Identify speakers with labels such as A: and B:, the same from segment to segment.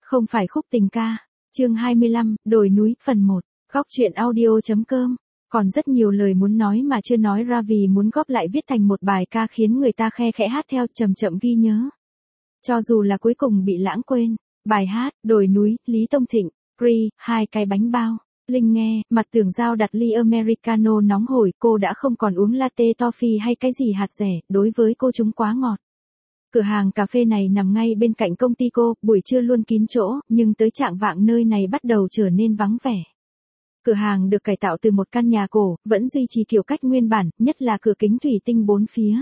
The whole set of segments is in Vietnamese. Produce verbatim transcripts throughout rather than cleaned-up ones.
A: Không phải khúc tình ca. Chương hai mươi lăm, đồi núi, phần một. Góc truyện audio.com. Còn rất nhiều lời muốn nói mà chưa nói ra vì muốn góp lại viết thành một bài ca khiến người ta khe khẽ hát theo, chậm chậm ghi nhớ. Cho dù là cuối cùng bị lãng quên. Bài hát, đồi núi, Lý Tông Thịnh, Pre, hai cái bánh bao. Linh nghe, mặt Tường Giao đặt ly Americano nóng hổi, cô đã không còn uống latte toffee hay cái gì hạt rẻ, đối với cô chúng quá ngọt. Cửa hàng cà phê này nằm ngay bên cạnh công ty cô, buổi trưa luôn kín chỗ, nhưng tới trạng vạng nơi này bắt đầu trở nên vắng vẻ. Cửa hàng được cải tạo từ một căn nhà cổ, vẫn duy trì kiểu cách nguyên bản, nhất là cửa kính thủy tinh bốn phía.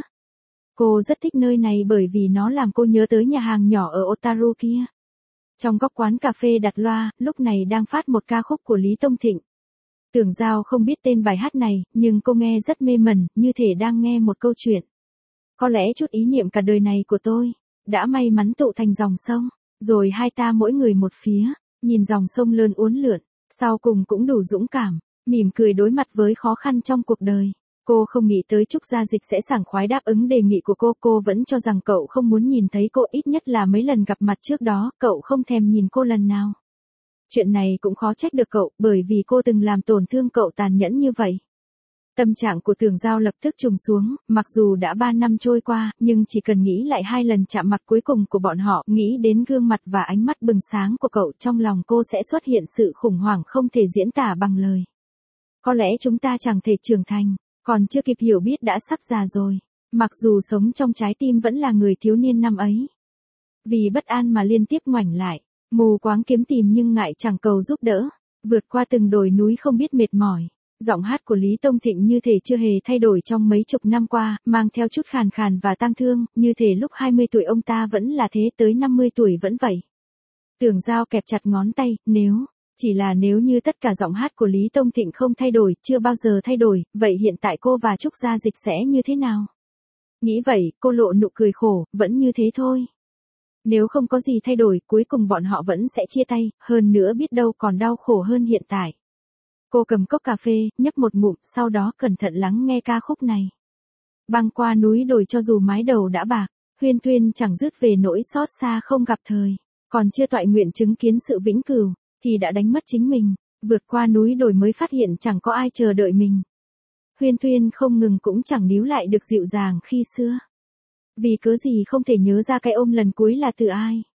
A: Cô rất thích nơi này bởi vì nó làm cô nhớ tới nhà hàng nhỏ ở Otaru kia. Trong góc quán cà phê đặt loa, lúc này đang phát một ca khúc của Lý Tông Thịnh. Tường Giao không biết tên bài hát này, nhưng cô nghe rất mê mẩn, như thể đang nghe một câu chuyện. Có lẽ chút ý niệm cả đời này của tôi, đã may mắn tụ thành dòng sông, rồi hai ta mỗi người một phía, nhìn dòng sông lớn uốn lượn, sau cùng cũng đủ dũng cảm, mỉm cười đối mặt với khó khăn trong cuộc đời. Cô không nghĩ tới Trúc Gia Dịch sẽ sảng khoái đáp ứng đề nghị của cô, cô vẫn cho rằng cậu không muốn nhìn thấy cô, ít nhất là mấy lần gặp mặt trước đó, cậu không thèm nhìn cô lần nào. Chuyện này cũng khó trách được cậu, bởi vì cô từng làm tổn thương cậu tàn nhẫn như vậy. Tâm trạng của Tường Giao lập tức trùng xuống, mặc dù đã ba năm trôi qua, nhưng chỉ cần nghĩ lại hai lần chạm mặt cuối cùng của bọn họ, nghĩ đến gương mặt và ánh mắt bừng sáng của cậu, trong lòng cô sẽ xuất hiện sự khủng hoảng không thể diễn tả bằng lời. Có lẽ chúng ta chẳng thể trưởng thành, còn chưa kịp hiểu biết đã sắp già rồi, mặc dù sống trong trái tim vẫn là người thiếu niên năm ấy. Vì bất an mà liên tiếp ngoảnh lại, mù quáng kiếm tìm nhưng ngại chẳng cầu giúp đỡ, vượt qua từng đồi núi không biết mệt mỏi. Giọng hát của Lý Tông Thịnh như thể chưa hề thay đổi trong mấy chục năm qua, mang theo chút khàn khàn và tang thương, như thể lúc hai mươi tuổi ông ta vẫn là thế, tới năm mươi tuổi vẫn vậy. Tường Giao kẹp chặt ngón tay, nếu, chỉ là nếu như tất cả giọng hát của Lý Tông Thịnh không thay đổi, chưa bao giờ thay đổi, vậy hiện tại cô và Trúc Gia Dịch sẽ như thế nào? Nghĩ vậy, cô lộ nụ cười khổ, vẫn như thế thôi. Nếu không có gì thay đổi, cuối cùng bọn họ vẫn sẽ chia tay, hơn nữa biết đâu còn đau khổ hơn hiện tại. Cô cầm cốc cà phê, nhấp một ngụm, sau đó cẩn thận lắng nghe ca khúc này. Băng qua núi đồi cho dù mái đầu đã bạc, huyên thuyên chẳng dứt về nỗi xót xa không gặp thời. Còn chưa toại nguyện chứng kiến sự vĩnh cửu, thì đã đánh mất chính mình. Vượt qua núi đồi mới phát hiện chẳng có ai chờ đợi mình. Huyên thuyên không ngừng cũng chẳng níu lại được dịu dàng khi xưa. Vì cớ gì không thể nhớ ra cái ôm lần cuối là từ ai.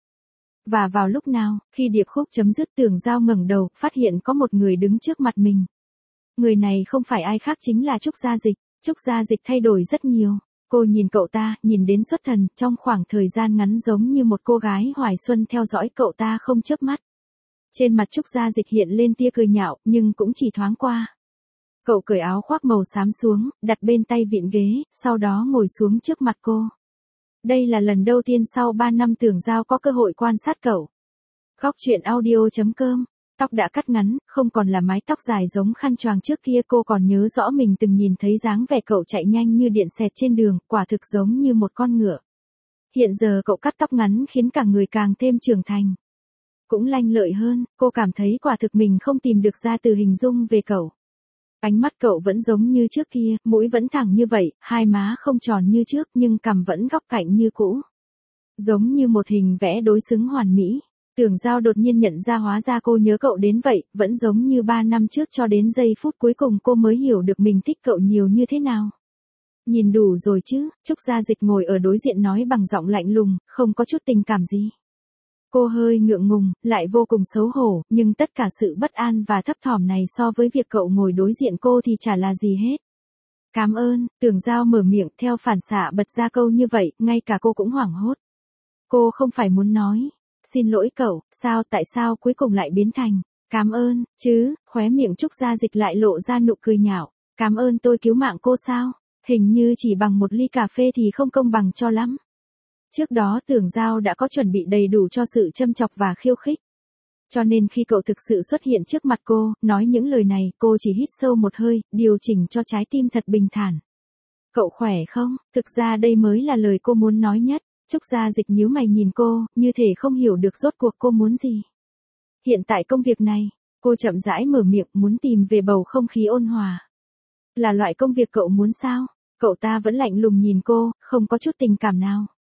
A: Và vào lúc nào, khi điệp khúc chấm dứt, Tường Giao ngẩng đầu, phát hiện có một người đứng trước mặt mình. Người này không phải ai khác chính là Trúc Gia Dịch. Trúc Gia Dịch thay đổi rất nhiều. Cô nhìn cậu ta, nhìn đến xuất thần, trong khoảng thời gian ngắn giống như một cô gái hoài xuân theo dõi cậu ta không chớp mắt. Trên mặt Trúc Gia Dịch hiện lên tia cười nhạo, nhưng cũng chỉ thoáng qua. Cậu cởi áo khoác màu xám xuống, đặt bên tay vịn ghế, sau đó ngồi xuống trước mặt cô. Đây là lần đầu tiên sau ba năm Tường Giao có cơ hội quan sát cậu. Góc truyện audio.com. Tóc đã cắt ngắn, không còn là mái tóc dài giống khăn choàng trước kia, cô còn nhớ rõ mình từng nhìn thấy dáng vẻ cậu chạy nhanh như điện xẹt trên đường, quả thực giống như một con ngựa. Hiện giờ cậu cắt tóc ngắn khiến cả người càng thêm trưởng thành. Cũng lanh lợi hơn, cô cảm thấy quả thực mình không tìm được ra từ hình dung về cậu. Ánh mắt cậu vẫn giống như trước kia, mũi vẫn thẳng như vậy, hai má không tròn như trước nhưng cằm vẫn góc cạnh như cũ. Giống như một hình vẽ đối xứng hoàn mỹ. Tường Giao đột nhiên nhận ra hóa ra cô nhớ cậu đến vậy, vẫn giống như ba năm trước, cho đến giây phút cuối cùng cô mới hiểu được mình thích cậu nhiều như thế nào. Nhìn đủ rồi chứ, Trúc Gia Dịch ngồi ở đối diện nói bằng giọng lạnh lùng, không có chút tình cảm gì. Cô hơi ngượng ngùng, lại vô cùng xấu hổ, nhưng tất cả sự bất an và thấp thỏm này so với việc cậu ngồi đối diện cô thì chả là gì hết. Cảm ơn, Tường Giao mở miệng, theo phản xạ bật ra câu như vậy, ngay cả cô cũng hoảng hốt. Cô không phải muốn nói, xin lỗi cậu, sao tại sao cuối cùng lại biến thành, cảm ơn, chứ, khóe miệng Trúc Gia Dịch lại lộ ra nụ cười nhạo, cảm ơn tôi cứu mạng cô sao, hình như chỉ bằng một ly cà phê thì không công bằng cho lắm. Trước đó Tường Giao đã có chuẩn bị đầy đủ cho sự châm chọc và khiêu khích. Cho nên khi cậu thực sự xuất hiện trước mặt cô, nói những lời này, cô chỉ hít sâu một hơi, điều chỉnh cho trái tim thật bình thản. Cậu khỏe không? Thực ra đây mới là lời cô muốn nói nhất. Trúc Gia Dịch nhíu mày nhìn cô, như thể không hiểu được rốt cuộc cô muốn gì. Hiện tại công việc này, cô chậm rãi mở miệng, muốn tìm về bầu không khí ôn hòa. Là loại công việc cậu muốn sao? Cậu ta vẫn lạnh lùng nhìn cô, không có chút tình cảm nào.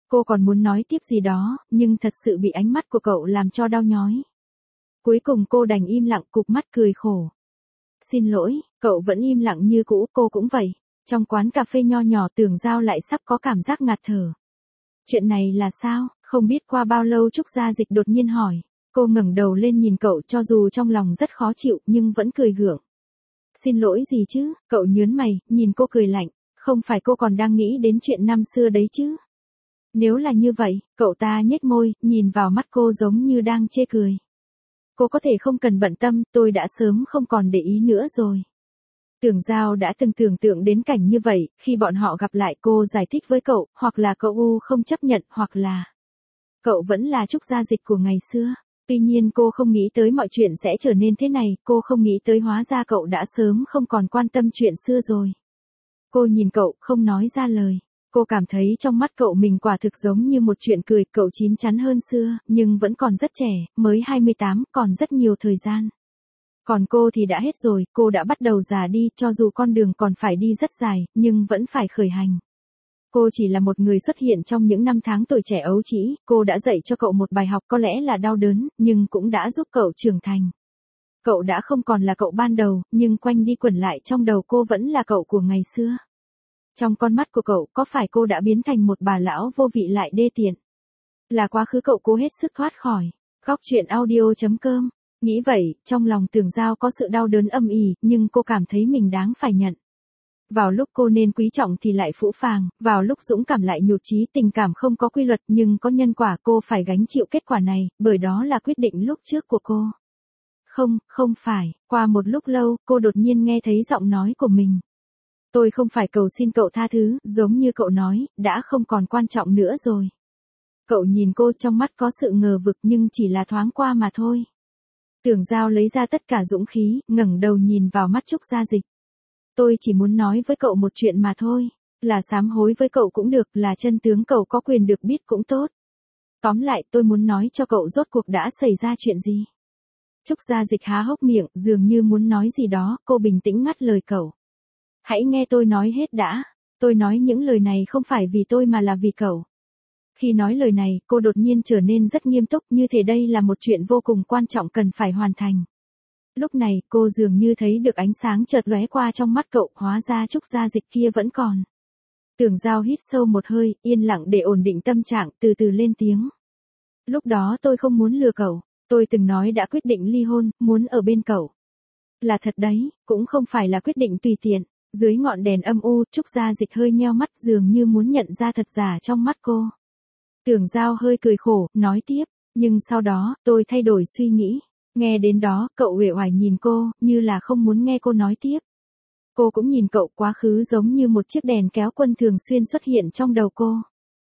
A: Cô còn muốn nói tiếp gì đó, nhưng thật sự bị ánh mắt của cậu làm cho đau nhói. Cuối cùng cô đành im lặng cụp mắt cười khổ. Xin lỗi, cậu vẫn im lặng như cũ, cô cũng vậy. Trong quán cà phê nho nhỏ Tưởng Giao lại sắp có cảm giác ngạt thở. Chuyện này là sao? Không biết qua bao lâu Trúc Gia Dịch đột nhiên hỏi. Cô ngẩng đầu lên nhìn cậu cho dù trong lòng rất khó chịu nhưng vẫn cười gượng. Xin lỗi gì chứ? Cậu nhớn mày, nhìn cô cười lạnh. Không phải cô còn đang nghĩ đến chuyện năm xưa đấy chứ? Nếu là như vậy, cậu ta nhếch môi, nhìn vào mắt cô giống như đang chê cười. Cô có thể không cần bận tâm, tôi đã sớm không còn để ý nữa rồi. Tưởng Giao đã từng tưởng tượng đến cảnh như vậy, khi bọn họ gặp lại cô giải thích với cậu, hoặc là cậu u không chấp nhận, hoặc là cậu vẫn là Trúc Gia Dịch của ngày xưa. Tuy nhiên cô không nghĩ tới mọi chuyện sẽ trở nên thế này, cô không nghĩ tới hóa ra cậu đã sớm không còn quan tâm chuyện xưa rồi. Cô nhìn cậu, không nói ra lời. Cô cảm thấy trong mắt cậu mình quả thực giống như một chuyện cười, cậu chín chắn hơn xưa, nhưng vẫn còn rất trẻ, mới hai mươi tám, còn rất nhiều thời gian. Còn cô thì đã hết rồi, cô đã bắt đầu già đi, cho dù con đường còn phải đi rất dài, nhưng vẫn phải khởi hành. Cô chỉ là một người xuất hiện trong những năm tháng tuổi trẻ ấu trĩ, cô đã dạy cho cậu một bài học có lẽ là đau đớn, nhưng cũng đã giúp cậu trưởng thành. Cậu đã không còn là cậu ban đầu, nhưng quanh đi quẩn lại trong đầu cô vẫn là cậu của ngày xưa. Trong con mắt của cậu, có phải cô đã biến thành một bà lão vô vị lại đê tiện? Là quá khứ cậu cố hết sức thoát khỏi. Góc truyện audio chấm com. Nghĩ vậy, trong lòng Tưởng Giao có sự đau đớn âm ỉ, nhưng cô cảm thấy mình đáng phải nhận. Vào lúc cô nên quý trọng thì lại phũ phàng, vào lúc dũng cảm lại nhụt chí, tình cảm không có quy luật nhưng có nhân quả, cô phải gánh chịu kết quả này, bởi đó là quyết định lúc trước của cô. Không, không phải, qua một lúc lâu, cô đột nhiên nghe thấy giọng nói của mình. Tôi không phải cầu xin cậu tha thứ, giống như cậu nói, đã không còn quan trọng nữa rồi. Cậu nhìn cô, trong mắt có sự ngờ vực nhưng chỉ là thoáng qua mà thôi. Tưởng Giao lấy ra tất cả dũng khí, ngẩng đầu nhìn vào mắt Trúc Gia Dịch. Tôi chỉ muốn nói với cậu một chuyện mà thôi, là sám hối với cậu cũng được, là chân tướng cậu có quyền được biết cũng tốt. Tóm lại, tôi muốn nói cho cậu rốt cuộc đã xảy ra chuyện gì. Trúc Gia Dịch há hốc miệng, dường như muốn nói gì đó, cô bình tĩnh ngắt lời cậu. Hãy nghe tôi nói hết đã, tôi nói những lời này không phải vì tôi mà là vì cậu. Khi nói lời này, cô đột nhiên trở nên rất nghiêm túc, như thể đây là một chuyện vô cùng quan trọng cần phải hoàn thành. Lúc này, cô dường như thấy được ánh sáng chợt lóe qua trong mắt cậu, hóa ra Trúc Gia Dịch kia vẫn còn. Tưởng Giao hít sâu một hơi, yên lặng để ổn định tâm trạng, từ từ lên tiếng. Lúc đó tôi không muốn lừa cậu, tôi từng nói đã quyết định ly hôn, muốn ở bên cậu. Là thật đấy, cũng không phải là quyết định tùy tiện. Dưới ngọn đèn âm u, Trúc Gia Dịch hơi nheo mắt, dường như muốn nhận ra thật giả trong mắt cô. Tưởng Giao hơi cười khổ, nói tiếp, nhưng sau đó, tôi thay đổi suy nghĩ. Nghe đến đó, cậu uể oải nhìn cô, như là không muốn nghe cô nói tiếp. Cô cũng nhìn cậu, quá khứ giống như một chiếc đèn kéo quân thường xuyên xuất hiện trong đầu cô.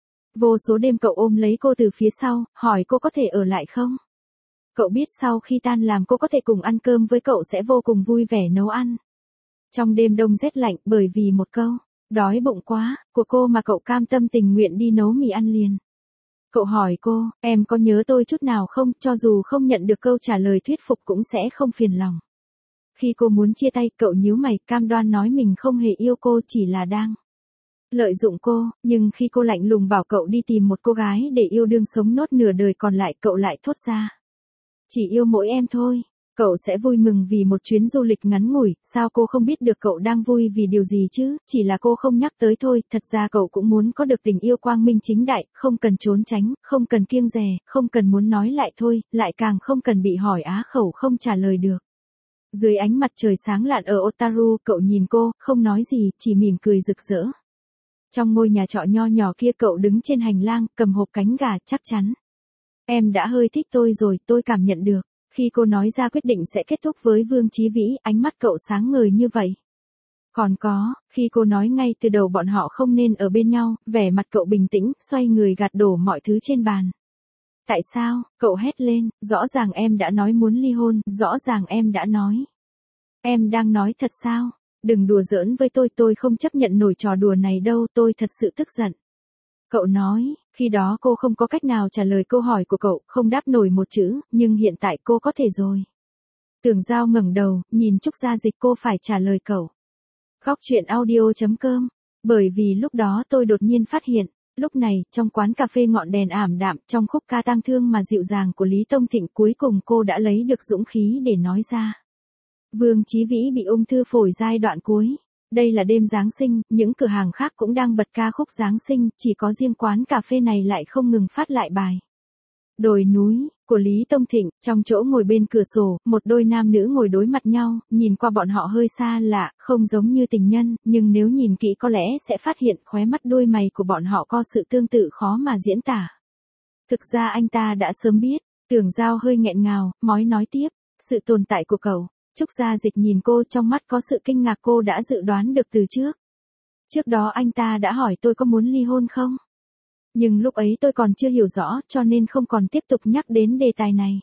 A: Vô số đêm cậu ôm lấy cô từ phía sau, hỏi cô có thể ở lại không? Cậu biết sau khi tan làm cô có thể cùng ăn cơm với cậu sẽ vô cùng vui vẻ nấu ăn. Trong đêm đông rét lạnh, bởi vì một câu, đói bụng quá, của cô mà cậu cam tâm tình nguyện đi nấu mì ăn liền. Cậu hỏi cô, em có nhớ tôi chút nào không, cho dù không nhận được câu trả lời thuyết phục cũng sẽ không phiền lòng. Khi cô muốn chia tay, cậu nhíu mày, cam đoan nói mình không hề yêu cô, chỉ là đang lợi dụng cô, nhưng khi cô lạnh lùng bảo cậu đi tìm một cô gái để yêu đương sống nốt nửa đời còn lại, cậu lại thốt ra. Chỉ yêu mỗi em thôi. Cậu sẽ vui mừng vì một chuyến du lịch ngắn ngủi, sao cô không biết được cậu đang vui vì điều gì chứ, chỉ là cô không nhắc tới thôi, thật ra cậu cũng muốn có được tình yêu quang minh chính đại, không cần trốn tránh, không cần kiêng dè, không cần muốn nói lại thôi, lại càng không cần bị hỏi á khẩu không trả lời được. Dưới ánh mặt trời sáng lạn ở Otaru, cậu nhìn cô, không nói gì, chỉ mỉm cười rực rỡ. Trong ngôi nhà trọ nho nhỏ kia cậu đứng trên hành lang, cầm hộp cánh gà, chắc chắn. Em đã hơi thích tôi rồi, tôi cảm nhận được. Khi cô nói ra quyết định sẽ kết thúc với Vương Chí Vĩ, ánh mắt cậu sáng ngời như vậy. Còn có, khi cô nói ngay từ đầu bọn họ không nên ở bên nhau, vẻ mặt cậu bình tĩnh, xoay người gạt đổ mọi thứ trên bàn. Tại sao, cậu hét lên, rõ ràng em đã nói muốn ly hôn, rõ ràng em đã nói. Em đang nói thật sao? Đừng đùa giỡn với tôi, tôi không chấp nhận nổi trò đùa này đâu, tôi thật sự tức giận. Cậu nói, khi đó cô không có cách nào trả lời câu hỏi của cậu, không đáp nổi một chữ, nhưng hiện tại cô có thể rồi. Tưởng Giao ngẩng đầu, nhìn Trúc Gia Dịch, cô phải trả lời cậu. Góc truyện audio chấm com, bởi vì lúc đó tôi đột nhiên phát hiện, Lúc này, trong quán cà phê ngọn đèn ảm đạm, trong khúc ca tang thương mà dịu dàng của Lý Tông Thịnh, cuối cùng cô đã lấy được dũng khí để nói ra. Vương Chí Vĩ bị ung thư phổi giai đoạn cuối. Đây là đêm Giáng sinh, những cửa hàng khác cũng đang bật ca khúc Giáng sinh, chỉ có riêng quán cà phê này lại không ngừng phát lại bài Đồi núi, của Lý Tông Thịnh. Trong chỗ ngồi bên cửa sổ, một đôi nam nữ ngồi đối mặt nhau, nhìn qua bọn họ hơi xa lạ, không giống như tình nhân, nhưng nếu nhìn kỹ có lẽ sẽ phát hiện khóe mắt đôi mày của bọn họ có sự tương tự khó mà diễn tả. Thực ra anh ta đã sớm biết. Tưởng Giao hơi nghẹn ngào, mói nói tiếp, sự tồn tại của cậu. Trúc Gia Dịch nhìn cô, trong mắt có sự kinh ngạc, cô đã dự đoán được từ trước. Trước đó anh ta đã hỏi tôi có muốn ly hôn không? Nhưng lúc ấy tôi còn chưa hiểu rõ, cho nên không còn tiếp tục nhắc đến đề tài này.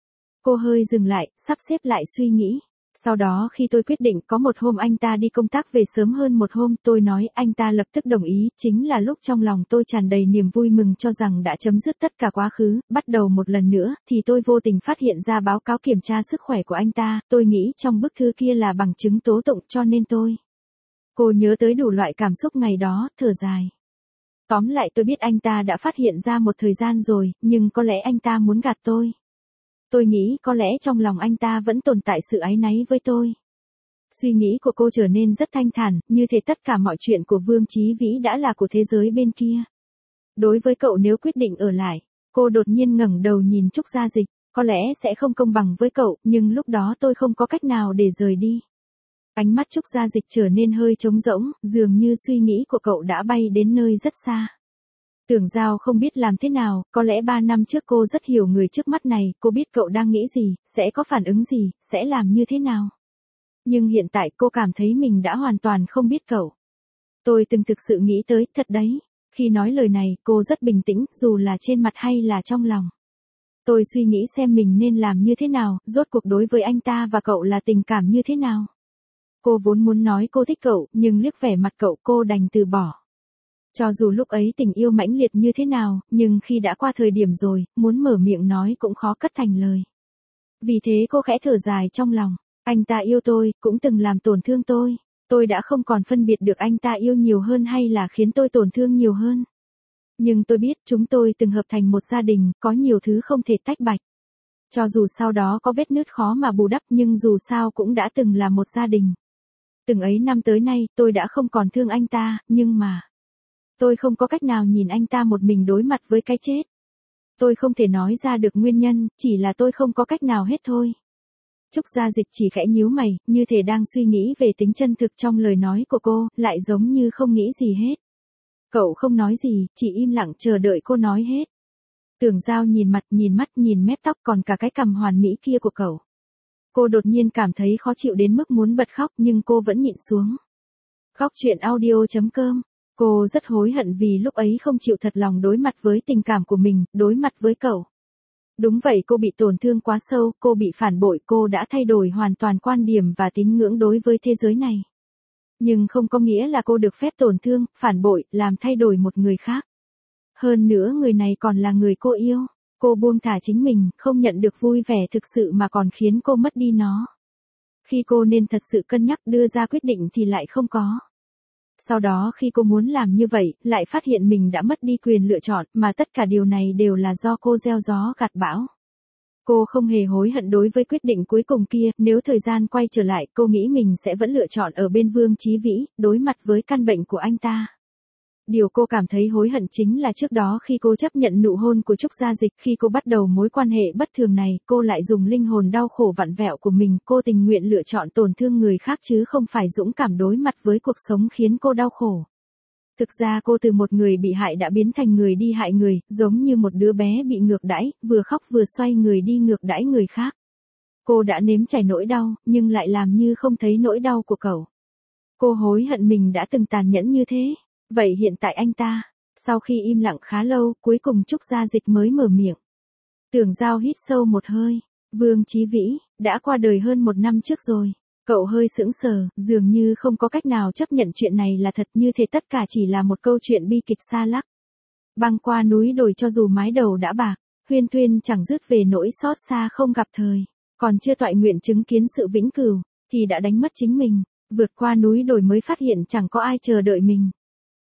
A: Cô hơi dừng lại, sắp xếp lại suy nghĩ. Sau đó khi tôi quyết định có một hôm anh ta đi công tác về sớm hơn một hôm, tôi nói, anh ta lập tức đồng ý, chính là lúc trong lòng tôi tràn đầy niềm vui mừng cho rằng đã chấm dứt tất cả quá khứ, bắt đầu một lần nữa, thì tôi vô tình phát hiện ra báo cáo kiểm tra sức khỏe của anh ta, tôi nghĩ trong bức thư kia là bằng chứng tố tụng, cho nên tôi. Cô nhớ tới đủ loại cảm xúc ngày đó, thở dài. Tóm lại tôi biết anh ta đã phát hiện ra một thời gian rồi, nhưng có lẽ anh ta muốn gạt tôi. Tôi nghĩ có lẽ trong lòng anh ta vẫn tồn tại sự áy náy với tôi. Suy nghĩ của cô trở nên rất thanh thản, như thể tất cả mọi chuyện của Vương Chí Vĩ đã là của thế giới bên kia. Đối với cậu, nếu quyết định ở lại, cô đột nhiên ngẩng đầu nhìn Trúc Gia Dịch, có lẽ sẽ không công bằng với cậu, nhưng lúc đó tôi không có cách nào để rời đi. Ánh mắt Trúc Gia Dịch trở nên hơi trống rỗng, dường như suy nghĩ của cậu đã bay đến nơi rất xa. Tưởng Giao không biết làm thế nào, có lẽ ba năm trước cô rất hiểu người trước mắt này, cô biết cậu đang nghĩ gì, sẽ có phản ứng gì, sẽ làm như thế nào. Nhưng hiện tại cô cảm thấy mình đã hoàn toàn không biết cậu. Tôi từng thực sự nghĩ tới, thật đấy. Khi nói lời này, cô rất bình tĩnh, dù là trên mặt hay là trong lòng. Tôi suy nghĩ xem mình nên làm như thế nào, rốt cuộc đối với anh ta và cậu là tình cảm như thế nào. Cô vốn muốn nói cô thích cậu, nhưng liếc vẻ mặt cậu cô đành từ bỏ. Cho dù lúc ấy tình yêu mãnh liệt như thế nào, nhưng khi đã qua thời điểm rồi, muốn mở miệng nói cũng khó cất thành lời. Vì thế cô khẽ thở dài trong lòng, anh ta yêu tôi, cũng từng làm tổn thương tôi. Tôi đã không còn phân biệt được anh ta yêu nhiều hơn hay là khiến tôi tổn thương nhiều hơn. Nhưng tôi biết chúng tôi từng hợp thành một gia đình, có nhiều thứ không thể tách bạch. Cho dù sau đó có vết nứt khó mà bù đắp, nhưng dù sao cũng đã từng là một gia đình. Từng ấy năm tới nay, tôi đã không còn thương anh ta, nhưng mà tôi không có cách nào nhìn anh ta một mình đối mặt với cái chết. Tôi không thể nói ra được nguyên nhân, chỉ là tôi không có cách nào hết thôi. Trúc Gia Dịch chỉ khẽ nhíu mày, như thể đang suy nghĩ về tính chân thực trong lời nói của cô, lại giống như không nghĩ gì hết. Cậu không nói gì, chỉ im lặng chờ đợi cô nói hết. Tưởng Giao nhìn mặt, nhìn mắt, nhìn mép tóc còn cả cái cằm hoàn mỹ kia của cậu. Cô đột nhiên cảm thấy khó chịu đến mức muốn bật khóc, nhưng cô vẫn nhịn xuống. Góc truyện audio chấm com. Cô rất hối hận vì lúc ấy không chịu thật lòng đối mặt với tình cảm của mình, đối mặt với cậu. Đúng vậy, cô bị tổn thương quá sâu, cô bị phản bội, cô đã thay đổi hoàn toàn quan điểm và tín ngưỡng đối với thế giới này. Nhưng không có nghĩa là cô được phép tổn thương, phản bội, làm thay đổi một người khác. Hơn nữa người này còn là người cô yêu. Cô buông thả chính mình, không nhận được vui vẻ thực sự mà còn khiến cô mất đi nó. Khi cô nên thật sự cân nhắc đưa ra quyết định thì lại không có. Sau đó khi cô muốn làm như vậy, lại phát hiện mình đã mất đi quyền lựa chọn, mà tất cả điều này đều là do cô gieo gió gặt bão. Cô không hề hối hận đối với quyết định cuối cùng kia, nếu thời gian quay trở lại, cô nghĩ mình sẽ vẫn lựa chọn ở bên Vương Chí Vĩ, đối mặt với căn bệnh của anh ta. Điều cô cảm thấy hối hận chính là trước đó khi cô chấp nhận nụ hôn của Trúc Gia Dịch, khi cô bắt đầu mối quan hệ bất thường này, cô lại dùng linh hồn đau khổ vặn vẹo của mình, cô tình nguyện lựa chọn tổn thương người khác chứ không phải dũng cảm đối mặt với cuộc sống khiến cô đau khổ. Thực ra cô từ một người bị hại đã biến thành người đi hại người, giống như một đứa bé bị ngược đãi, vừa khóc vừa xoay người đi ngược đãi người khác. Cô đã nếm trải nỗi đau, nhưng lại làm như không thấy nỗi đau của cậu. Cô hối hận mình đã từng tàn nhẫn như thế. Vậy hiện tại anh ta, sau khi im lặng khá lâu, cuối cùng Trúc Gia Dịch mới mở miệng. Tưởng Giao hít sâu một hơi, Vương Chí Vĩ, đã qua đời hơn một năm trước rồi. Cậu hơi sững sờ, dường như không có cách nào chấp nhận chuyện này là thật, như thể tất cả chỉ là một câu chuyện bi kịch xa lắc. Băng qua núi đồi cho dù mái đầu đã bạc, huyên thuyên chẳng dứt về nỗi xót xa không gặp thời. Còn chưa toại nguyện chứng kiến sự vĩnh cửu, thì đã đánh mất chính mình, vượt qua núi đồi mới phát hiện chẳng có ai chờ đợi mình.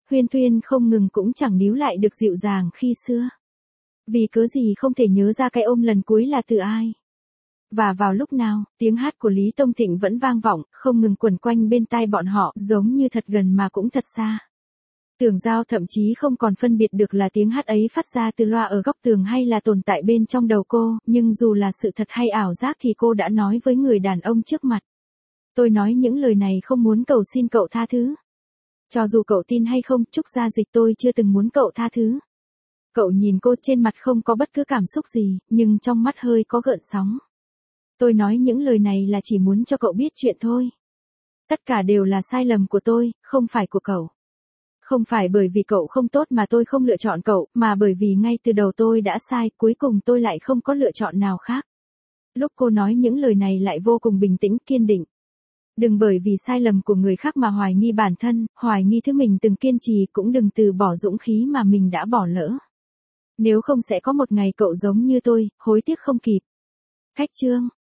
A: Huyên Thuyên không ngừng cũng chẳng níu lại được dịu dàng khi xưa. Vì cớ gì không thể nhớ ra cái ôm lần cuối là từ ai. Và vào lúc nào, tiếng hát của Lý Tông Thịnh vẫn vang vọng, không ngừng quẩn quanh bên tai bọn họ, giống như thật gần mà cũng thật xa. Tưởng Giao thậm chí không còn phân biệt được là tiếng hát ấy phát ra từ loa ở góc tường hay là tồn tại bên trong đầu cô, nhưng dù là sự thật hay ảo giác thì cô đã nói với người đàn ông trước mặt. Tôi nói những lời này không muốn cầu xin cậu tha thứ. Cho dù cậu tin hay không, Trúc Gia Dịch, tôi chưa từng muốn cậu tha thứ. Cậu nhìn cô, trên mặt không có bất cứ cảm xúc gì, nhưng trong mắt hơi có gợn sóng. Tôi nói những lời này là chỉ muốn cho cậu biết chuyện thôi. Tất cả đều là sai lầm của tôi, không phải của cậu. Không phải bởi vì cậu không tốt mà tôi không lựa chọn cậu, mà bởi vì ngay từ đầu tôi đã sai, cuối cùng tôi lại không có lựa chọn nào khác. Lúc cô nói những lời này lại vô cùng bình tĩnh, kiên định. Đừng bởi vì sai lầm của người khác mà hoài nghi bản thân, hoài nghi thứ mình từng kiên trì, cũng đừng từ bỏ dũng khí mà mình đã bỏ lỡ. Nếu không sẽ có một ngày cậu giống như tôi, hối tiếc không kịp. Cách chương